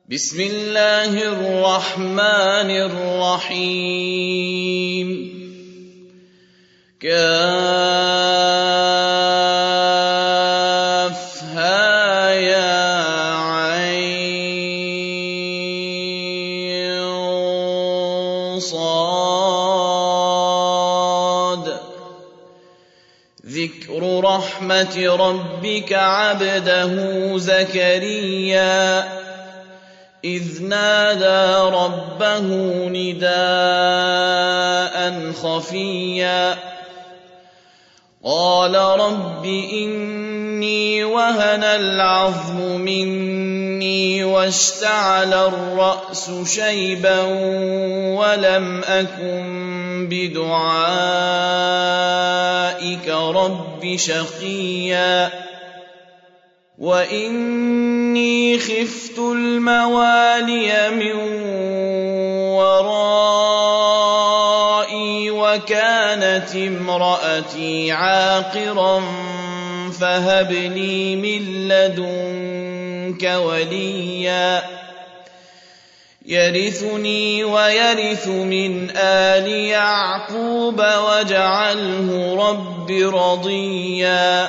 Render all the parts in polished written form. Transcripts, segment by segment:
بسم الله الرحمن الرحيم كافها يا عين صاد ذكر رحمة ربك عبده زكريا إذ نادى ربه نداء خفيا قال رب إني وهن العظم مني واشتعل الرأس شيبا ولم أكن بدعائك رب شقيا وإني خفت الموالي من ورائي وكانت امرأتي عاقرا فهب لي من لدنك وليا يرثني ويرث من آل يعقوب واجعله رب رضيا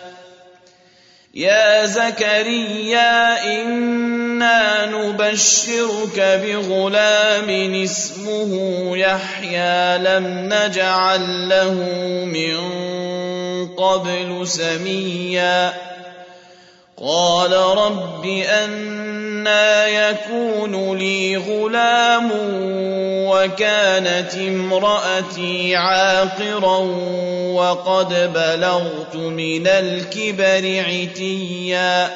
يا زكريا إنا نبشرك بغلام اسمه يحيى لم نجعل له من قبل سميا قال رب أنى يكون لي غلام وكانت امرأتي عاقرا وقد بلغت من الكبر عتيا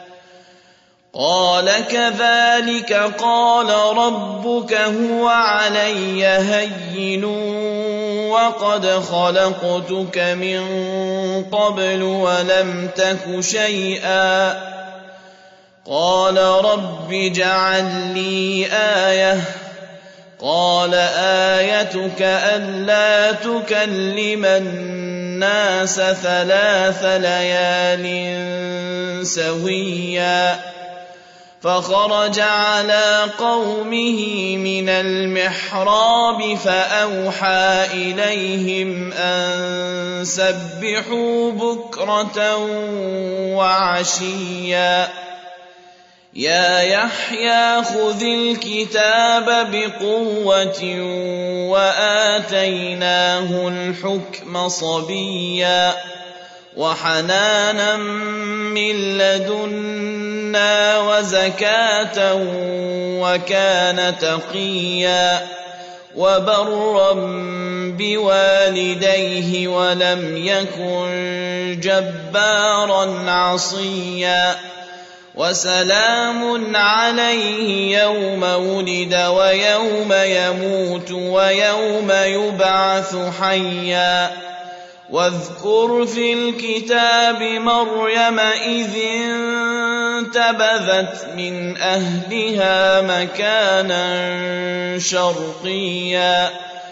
قال كذلك قال ربك هو علي هين وقد خلقتك من قبل ولم تك شيئا قال رب اجعل لي آية قال آيتك ألا تكلم الناس 3 ليال سويا فخرج على قومه من المحراب فأوحى إليهم أن سبحوا بكرة وعشيا يا يحيى خذ الكتاب بقوة وآتيناه الحكم صبيا وحنانا من لدنا وزكاة وكان تقيا وبرا بوالديه ولم يكن جبارا عصيا وسلام عليه يوم ولد ويوم يموت ويوم يبعث حيا واذكر في الكتاب مريم إذ انتبذت من أهلها مكانا شرقيا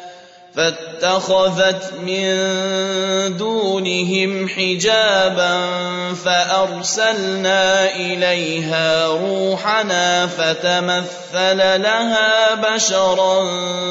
فاتخذت من دونهم حجابا فأرسلنا إليها روحنا فتمثل لها بشرا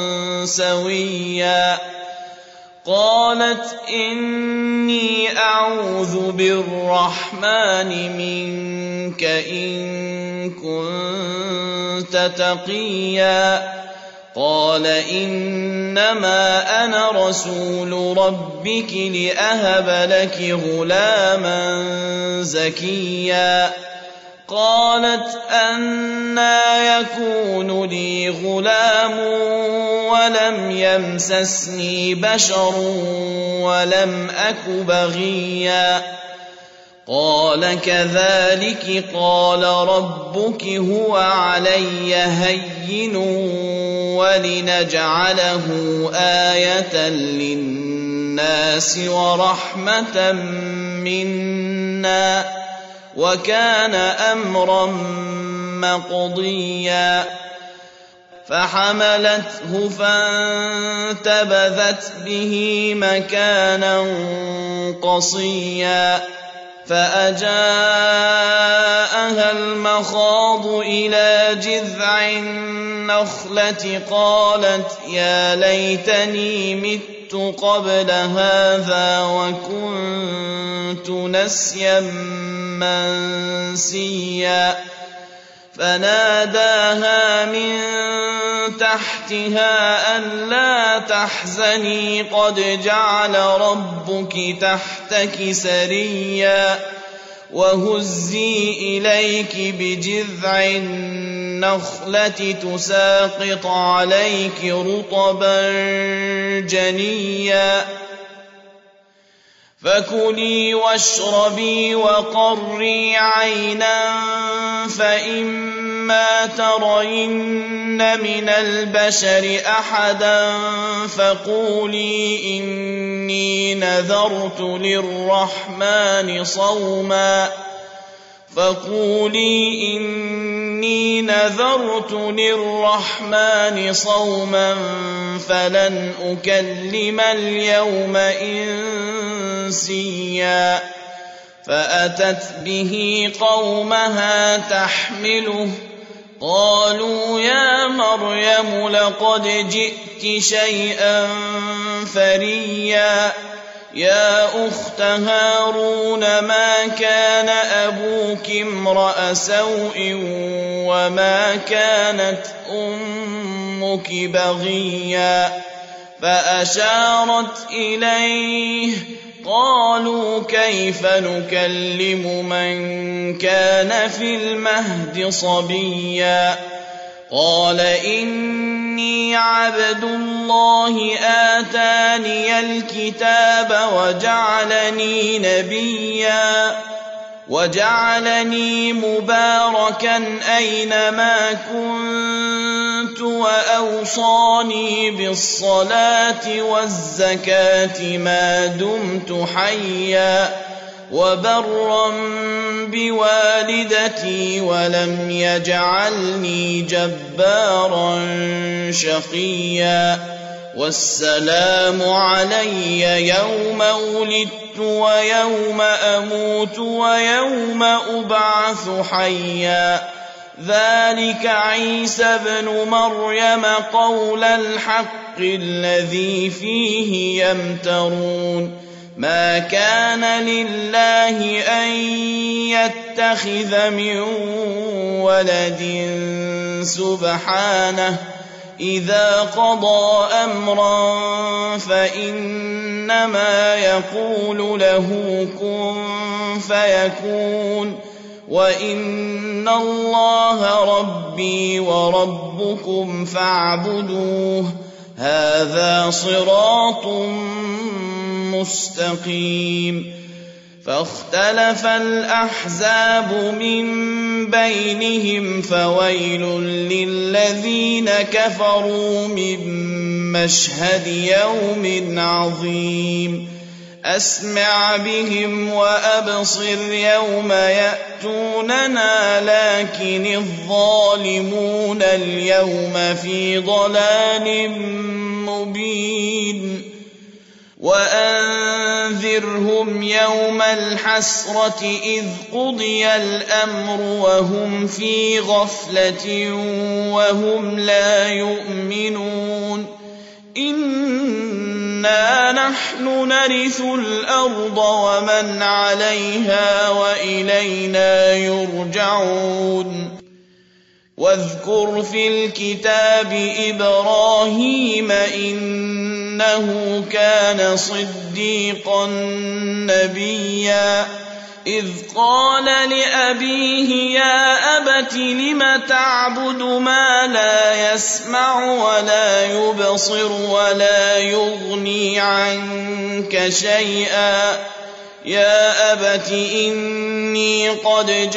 سويا قالت إني أعوذ بالرحمن منك إن كنت تقيا قال إنما أنا رسول ربك لأهب لك غلاما زكيا قالت أنى يكون لي غلام ولم يمسسني بشر ولم أك بغيا قال كذلك قال ربك هو علي هين ولنجعله آية للناس ورحمة منا وكان أمرا مقضيا فحملته فانتبذت به مكانا قصيا فأجاءها المخاض إلى جذع النخلة قالت يا ليتني مت قبل هذا وكنت نسيا منسيا فناداها من تحتها ألا تحزني قد جعل ربك تحتك سريا وهزي إليك بجذع النخلة تساقط عليك رطبا جنيا فكلي واشربي وقري عينا فإما ترين من البشر أحدا فقولي إني نذرت للرحمن صوما فلن أكلم اليوم إنسيا فأتت به قومها تحمله قالوا يا مريم لقد جئت شيئا فريا يا أخت هارون ما كان أبوك امرأ سوء وما كانت أمك بغيا فأشارت إليه قالوا كيف نكلم من كان في المهد صبيا قال إني عبد الله آتاني الكتاب وجعلني نبيا وجعلني مباركا أينما كنت وأوصاني بالصلاة والزكاة ما دمت حيا وبرا بوالدتي ولم يجعلني جبارا شقيا والسلام علي يوم ولدت ويوم أموت ويوم أبعث حيا ذلك عيسى بن مريم قول الحق الذي فيه يمترون ما كان لله أن يتخذ من ولد سبحانه إذا قضى أمرا فإنما يقول له كن فيكون وإن الله ربي وربكم فاعبدوه هذا صراط مستقيم فاختلف الأحزاب من بينهم فويل للذين كفروا من مشهد يوم عظيم أسمع بهم وأبصر يوم يأتوننا لكن الظالمون اليوم في ضلال مبين وأنذرهم يوم الحسرة إذ قضي الأمر وهم في غفلة وهم لا يؤمنون إنا نحن نرث الأرض ومن عليها وإلينا يرجعون واذكر في الكتاب إبراهيم إنه كان صديقا نبيا إذ قال لأبيه يا أبت لم تعبد ما لا يسمع ولا يبصر ولا يغني عنك شيئا يا أبت إني قد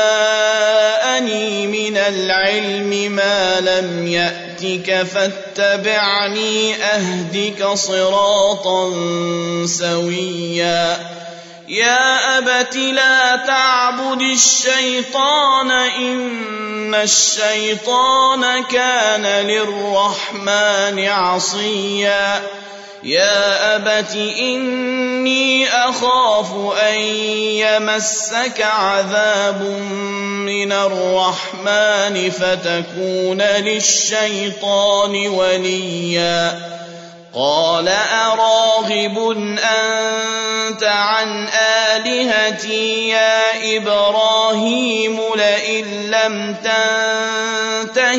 جاءني من العلم ما لم يأتك فاتبعني أهدك صراطا سويا يا أبت لا تعبد الشيطان إن الشيطان كان للرحمن عصيا يا أبت إني أخاف أن يمسك عذاب من الرحمن فتكون للشيطان وليا قال أراغب أنت عن آلهتي يا إبراهيم لئن لم تنته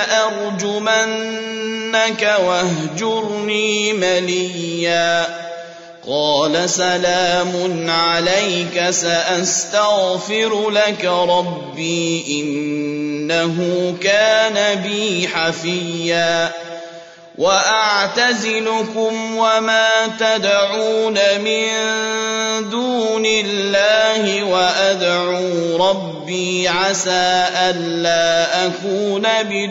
لأرجمنك واهجرني مليا قال سلام عليك سأستغفر لك ربي إنه كان بي حفيا وأعتزلكم وما تدعون من دون الله وأدعو ربي عسى ألا أكون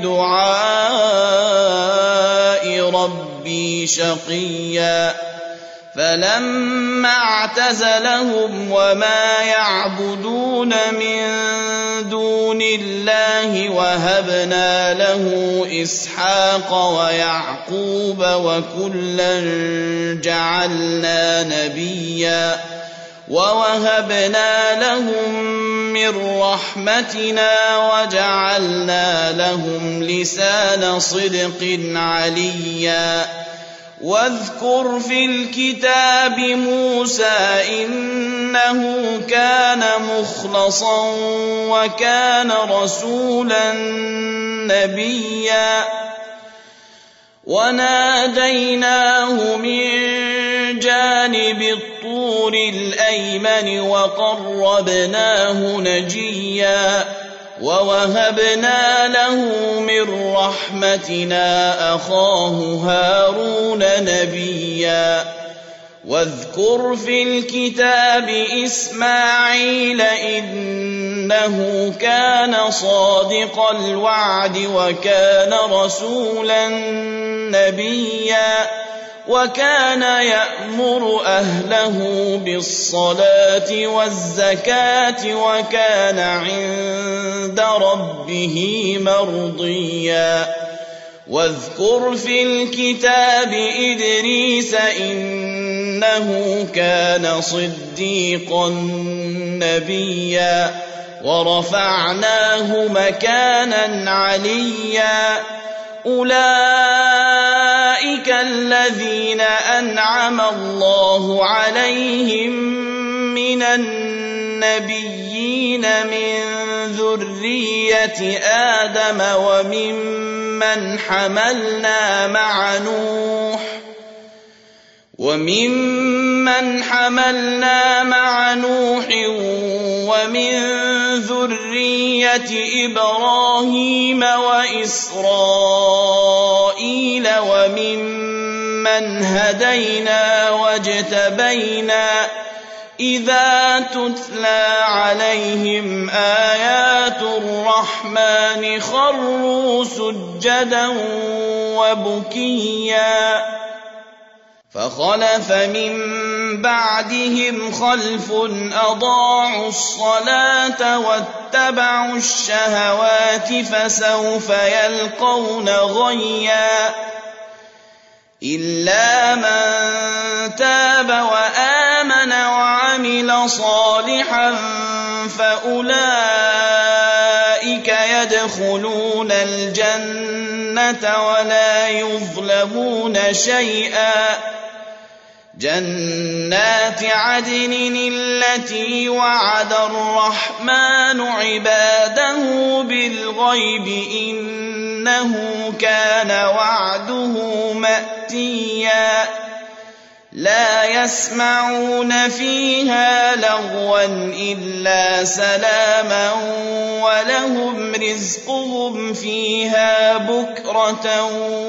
بدعاء ربي شقيا فلما اعتزلهم وما يعبدون من دون الله وهبنا له إسحاق ويعقوب وكلا جعلنا نبيا ووهبنا لهم من رحمتنا وجعلنا لهم لسان صدق عليا واذكر في الكتاب موسى إنه كان مخلصا وكان رسولا نبيا وناديناه من جانب الطور الأيمن وقربناه نجيا ووهبنا له من رحمتنا أخاه هارون نبيا واذكر في الكتاب إسماعيل إنه كان صادق الوعد وكان رسولا نبيا وكان يأمر أهله بالصلاة والزكاة وكان عند ربه مرضيا واذكر في الكتاب إدريس إنه كان صديقا نبيا ورفعناه مكانا عليا أولئك الذين أنعم الله عليهم من النبيين من ذرية آدم وممن حملنا مع نوح ومن ذرية إبراهيم وإسرائيل وممن هدينا واجتبينا إذا تتلى عليهم آيات الرحمن خروا سجدا وبكيا فخلف من بعدهم خلف أضاعوا الصلاة واتبعوا الشهوات فسوف يلقون غيا إلا من تاب وآمن وعمل صالحا فأولئك يدخلون الجنة ولا يظلمون شيئا جنات عدن التي وعد الرحمن عباده بالغيب إنه كان وعده مأتيا لا يسمعون فيها لغوا إلا سلاما ولهم رزقهم فيها بكرة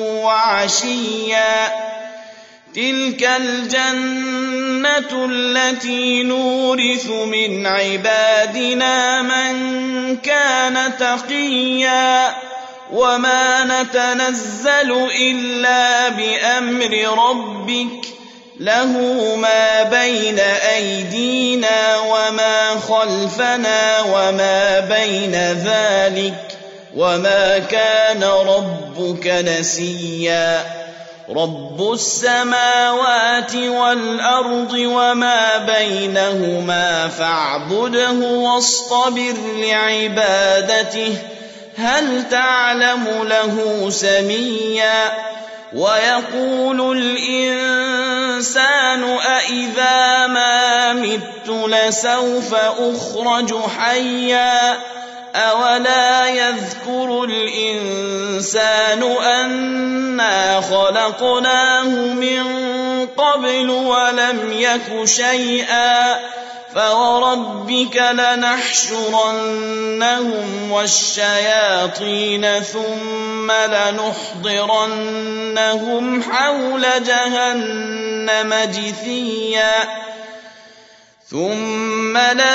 وعشيا تلك الجنة التي نورث من عبادنا من كان تقيا وما نتنزل إلا بأمر ربك له ما بين أيدينا وما خلفنا وما بين ذلك وما كان ربك نسيا رب السماوات والأرض وما بينهما فاعبده واصطبر لعبادته هل تعلم له سميا ويقول الإنسان أإذا ما مت لسوف أخرج حيا أولا يذكر الإنسان أنا خلقناه من قبل ولم يك شيئا فوربك لنحشرنهم والشياطين ثم لنحضرنهم حول جهنم جثيا ثم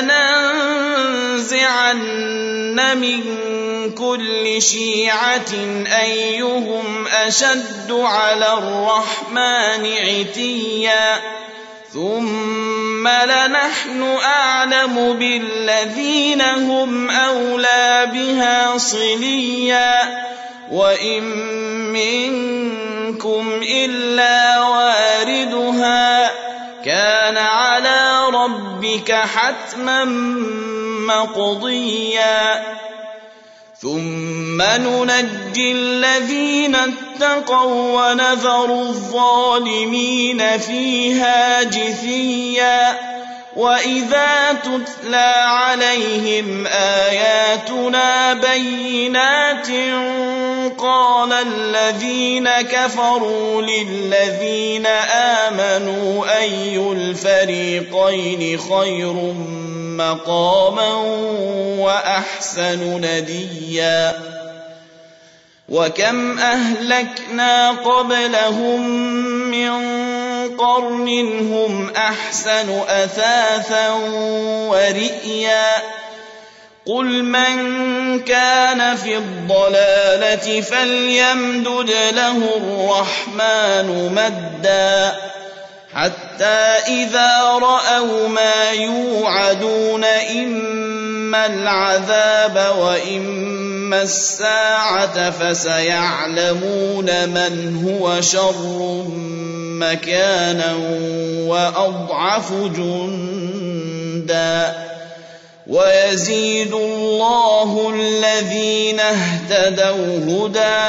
لننزعن من كل شيعة أيهم أشد على الرحمن عتيا ثم لنحن أعلم بالذين هم أولى بها صليا وإن منكم إلا واردها كان على ربك حتما مقضيا ثم ننجي الذين اتقوا ونذر الظالمين فيها جثيا وإذا تتلى عليهم آياتنا بينات قال الذين كفروا للذين آمنوا أي الفريقين خير مقاما وأحسن نديا وكم أهلكنا قبلهم من قرن هم أحسن أثاثا ورئيا قل من كان في الضلالة فليمدد له الرحمن مدا حتى إذا رأوا ما يوعدون إما العذاب وإما الساعة فسيعلمون من هو شر مكانا وأضعف جندا ويزيد الله الذين اهتدوا هدى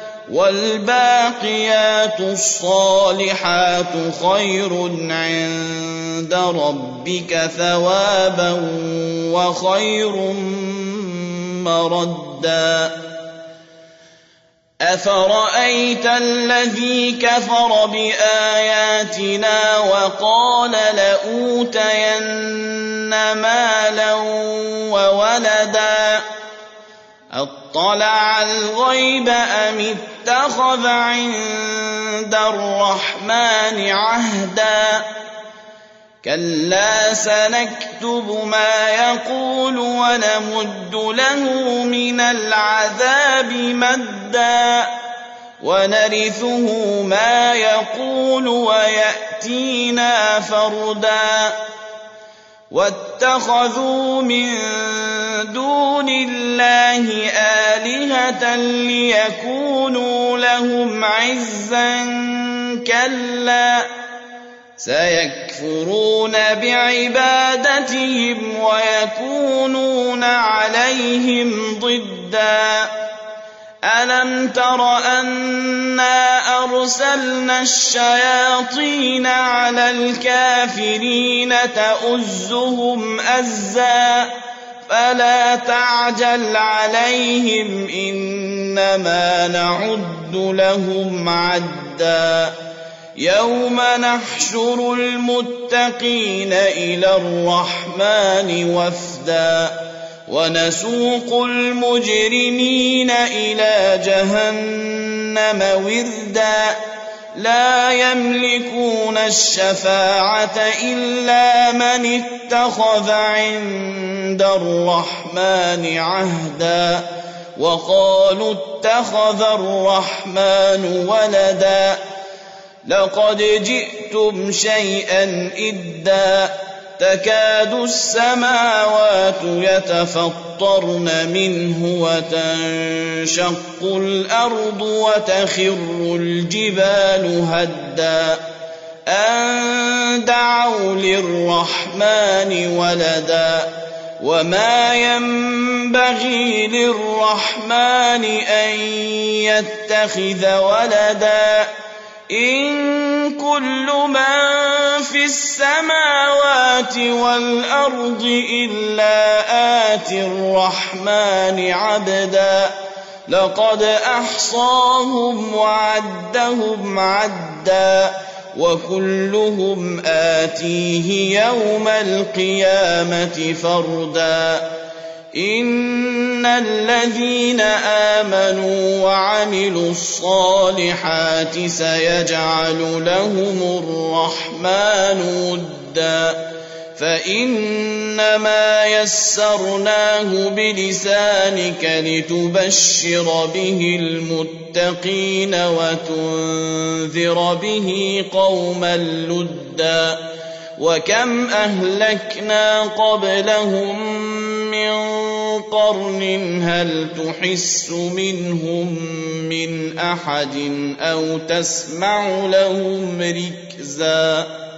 والباقيات الصالحات خير عند ربك ثوابا وخير مردا أفرأيت الذي كفر بآياتنا وقال لأوتين مالا وولدا أطلع الغيب أم اتخذ عند الرحمن عهدا كلا سنكتب ما يقول ونمد له من العذاب مدا ونرثه ما يقول ويأتينا فردا واتخذوا من دون الله آلهة ليكونوا لهم عزا كلا سيكفرون بعبادتهم ويكونون عليهم ضدا ألم تر أنا أرسلنا الشياطين على الكافرين تؤزهم أزا فلا تعجل عليهم إنما نعد لهم عدا يوم نحشر المتقين إلى الرحمن وفدا ونسوق المجرمين إلى جهنم وردا لا يملكون الشفاعة إلا من اتخذ عند الرحمن عهدا وقالوا اتخذ الرحمن ولدا لقد جئتم شيئا إدا تكاد السماوات يتفطرن منه وتنشق الأرض وتخر الجبال هدا أن دعوا للرحمن ولدا وما ينبغي للرحمن أن يتخذ ولدا إن كل من في السماوات والأرض إلا آتي الرحمن عبدا لقد أحصاهم وعدهم عدا وكلهم آتيه يوم القيامة فردا إن الذين آمنوا وعملوا الصالحات سيجعل لهم الرحمن ودا فإنما يسرناه بلسانك لتبشر به المتقين وتنذر به قوما لدا وكم أهلكنا قبلهم من قرن هل تحس منهم من أحد أو تسمع لهم ركزا